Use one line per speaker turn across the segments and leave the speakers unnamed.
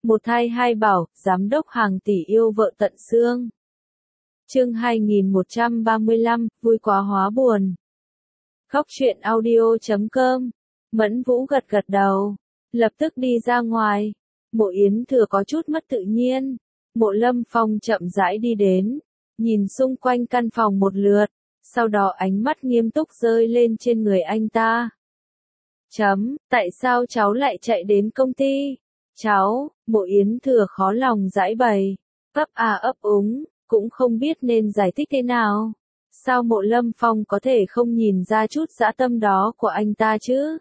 Một thai hai bảo, giám đốc hàng tỷ yêu vợ tận xương. Chương 2135, vui quá hóa buồn. Khóc chuyện audio.com. Mẫn Vũ gật gật đầu, lập tức đi ra ngoài. Mộ Yến Thừa có chút mất tự nhiên. Mộ Lâm Phong chậm rãi đi đến, nhìn xung quanh căn phòng một lượt, sau đó ánh mắt nghiêm túc rơi lên trên người anh ta. Tại sao cháu lại chạy đến công ty? Cháu, Mộ Yến Thừa khó lòng giải bày, ấp úng, cũng không biết nên giải thích thế nào. Sao Mộ Lâm Phong có thể không nhìn ra chút dã tâm đó của anh ta chứ?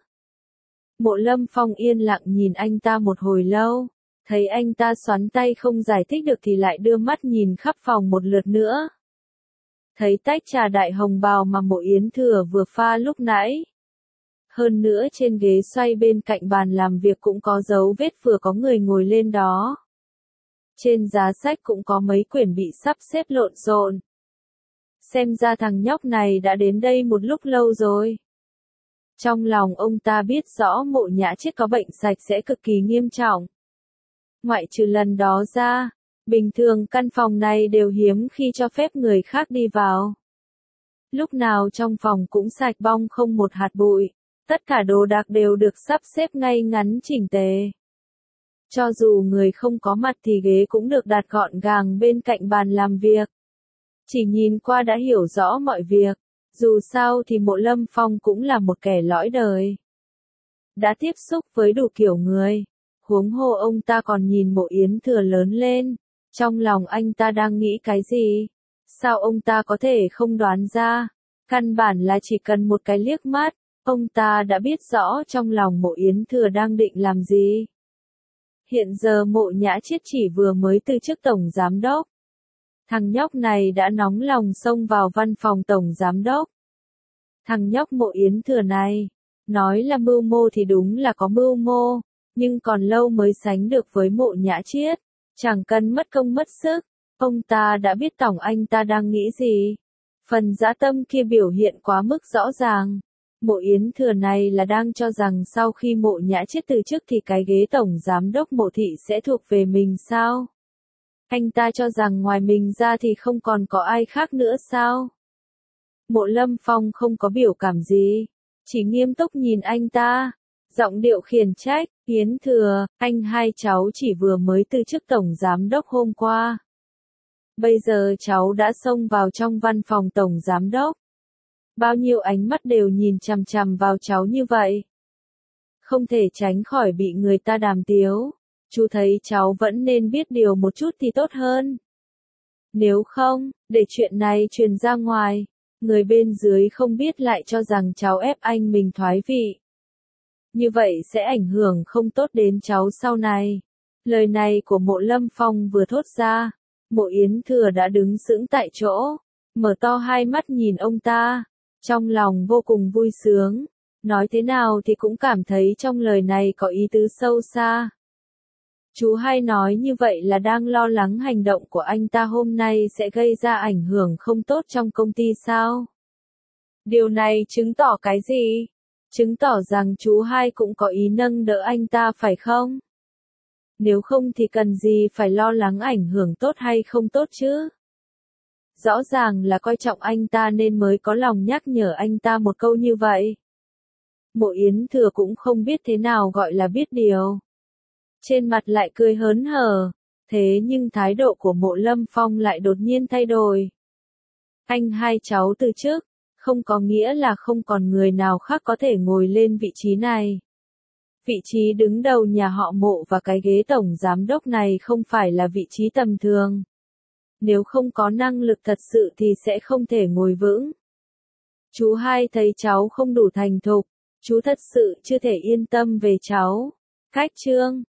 Mộ Lâm Phong yên lặng nhìn anh ta một hồi lâu, thấy anh ta xoắn tay không giải thích được thì lại đưa mắt nhìn khắp phòng một lượt nữa. Thấy tách trà đại hồng bào mà Mộ Yến Thừa vừa pha lúc nãy. Hơn nữa trên ghế xoay bên cạnh bàn làm việc cũng có dấu vết vừa có người ngồi lên đó. Trên giá sách cũng có mấy quyển bị sắp xếp lộn xộn. Xem ra thằng nhóc này đã đến đây một lúc lâu rồi. Trong lòng ông ta biết rõ Mộ Nhã Chiết có bệnh sạch sẽ cực kỳ nghiêm trọng. Ngoại trừ lần đó ra, bình thường căn phòng này đều hiếm khi cho phép người khác đi vào. Lúc nào trong phòng cũng sạch bong không một hạt bụi, tất cả đồ đạc đều được sắp xếp ngay ngắn chỉnh tề. Cho dù người không có mặt thì ghế cũng được đặt gọn gàng bên cạnh bàn làm việc. Chỉ nhìn qua đã hiểu rõ mọi việc, dù sao thì Mộ Lâm Phong cũng là một kẻ lõi đời. Đã tiếp xúc với đủ kiểu người, huống hồ ông ta còn nhìn Mộ Yến Thừa lớn lên, trong lòng anh ta đang nghĩ cái gì? Sao ông ta có thể không đoán ra? Căn bản là chỉ cần một cái liếc mắt, ông ta đã biết rõ trong lòng Mộ Yến Thừa đang định làm gì. Hiện giờ Mộ Nhã Chiết chỉ vừa mới từ chức tổng giám đốc. Thằng nhóc này đã nóng lòng xông vào văn phòng tổng giám đốc. Thằng nhóc Mộ Yến Thừa này, nói là mưu mô thì đúng là có mưu mô, nhưng còn lâu mới sánh được với Mộ Nhã Chiết. Chẳng cần mất công mất sức, ông ta đã biết tổng anh ta đang nghĩ gì. Phần dã tâm kia biểu hiện quá mức rõ ràng. Mộ Yến Thừa này là đang cho rằng sau khi Mộ Nhã Chiết từ chức thì cái ghế tổng giám đốc Mộ thị sẽ thuộc về mình sao? Anh ta cho rằng ngoài mình ra thì không còn có ai khác nữa sao? Mộ Lâm Phong không có biểu cảm gì, chỉ nghiêm túc nhìn anh ta, giọng điệu khiển trách, Yến Thừa, anh hai cháu chỉ vừa mới từ chức tổng giám đốc hôm qua. Bây giờ cháu đã xông vào trong văn phòng tổng giám đốc. Bao nhiêu ánh mắt đều nhìn chằm chằm vào cháu như vậy. Không thể tránh khỏi bị người ta đàm tiếu. Chú thấy cháu vẫn nên biết điều một chút thì tốt hơn. Nếu không, để chuyện này truyền ra ngoài, người bên dưới không biết lại cho rằng cháu ép anh mình thoái vị. Như vậy sẽ ảnh hưởng không tốt đến cháu sau này. Lời này của Mộ Lâm Phong vừa thốt ra, Mộ Yến Thừa đã đứng sững tại chỗ, mở to hai mắt nhìn ông ta, trong lòng vô cùng vui sướng. Nói thế nào thì cũng cảm thấy trong lời này có ý tứ sâu xa. Chú hay nói như vậy là đang lo lắng hành động của anh ta hôm nay sẽ gây ra ảnh hưởng không tốt trong công ty sao? Điều này chứng tỏ cái gì? Chứng tỏ rằng chú hai cũng có ý nâng đỡ anh ta phải không? Nếu không thì cần gì phải lo lắng ảnh hưởng tốt hay không tốt chứ? Rõ ràng là coi trọng anh ta nên mới có lòng nhắc nhở anh ta một câu như vậy. Mộ Yến Thừa cũng không biết thế nào gọi là biết điều. Trên mặt lại cười hớn hở, thế nhưng thái độ của Mộ Lâm Phong lại đột nhiên thay đổi. Anh hai cháu từ chức, không có nghĩa là không còn người nào khác có thể ngồi lên vị trí này. Vị trí đứng đầu nhà họ Mộ và cái ghế tổng giám đốc này không phải là vị trí tầm thường. Nếu không có năng lực thật sự thì sẽ không thể ngồi vững. Chú hai thấy cháu không đủ thành thục, chú thật sự chưa thể yên tâm về cháu. Cách chương